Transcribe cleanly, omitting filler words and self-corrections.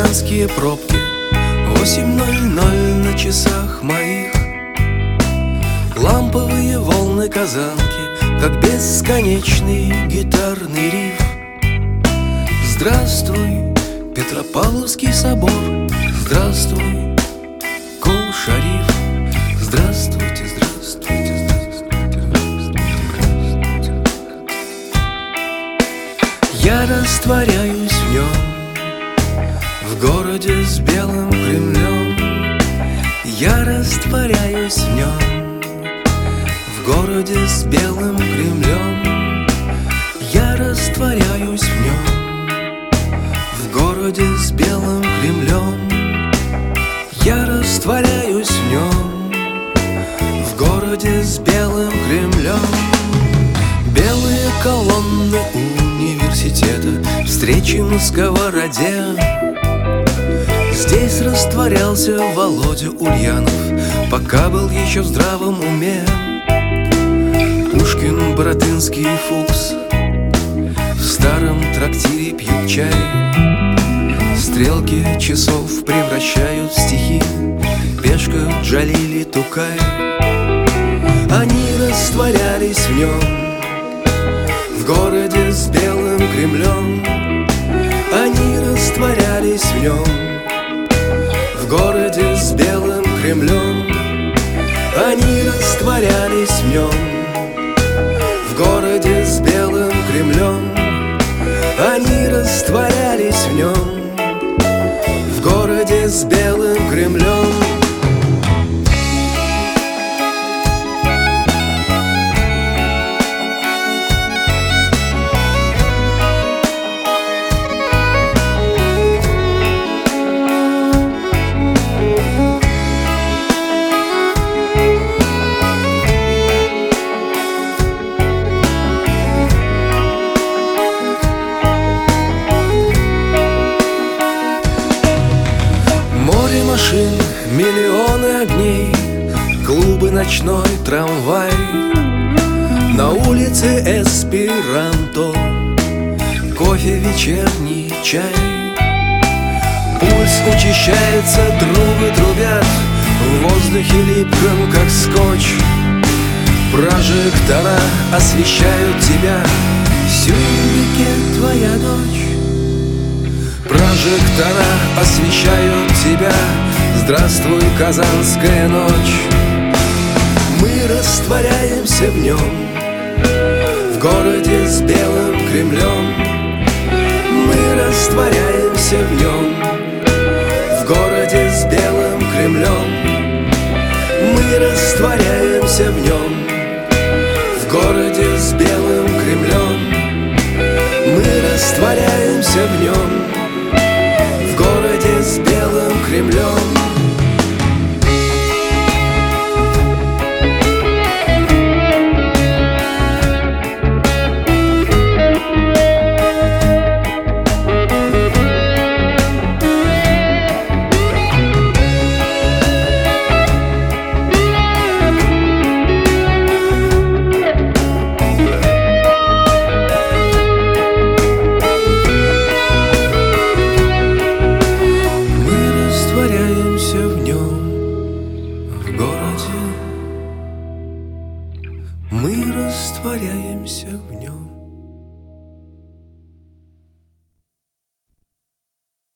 гигантские пробки, 8:00 на часах моих. Ламповые волны Казанки, как бесконечный гитарный риф. Здравствуй, Петропавловский собор, здравствуй, Кул-Шариф. Здравствуйте, здравствуйте, здравствуйте, здравствуйте. Я растворяюсь в нем, в городе с белым Кремлем. Я растворяюсь в нем, в городе с белым Кремлем. Я растворяюсь в нем, в городе с белым Кремлем. Я растворяюсь в нем, в городе с белым Кремлем. Белые колонны университета, встречи на сковороде. Здесь растворялся Володя Ульянов, пока был еще в здравом уме. Пушкин, Боротынский и Фукс в старом трактире пьют чай. Стрелки часов превращают в стихи Пешка, Джалили, Тукай. Они растворялись в нем, в городе с белым Кремлем. Они растворялись в нем, в городе с белым Кремлем. Они растворялись в нем, в городе с белым Кремлем. Они растворялись в нем, в городе с белым Кремлем. Море машин, миллионы огней, клубы, ночной трамвай. На улице Эсперанто, кофе, вечерний чай. Пульс учащается, трубы трубят, в воздухе липком, как скотч. Прожектора освещают тебя, Сюрике, твоя дочь. Прожектора освещают тебя, здравствуй, казанская ночь. Мы растворяемся в нем, в городе с белым Кремлем. Мы растворяемся в нем, в городе с белым Кремлем. Мы растворяемся в нем, в городе с белым Кремлем. Мы растворяемся в нем, в городе с белым Кремлем. Мы растворяемся в нем.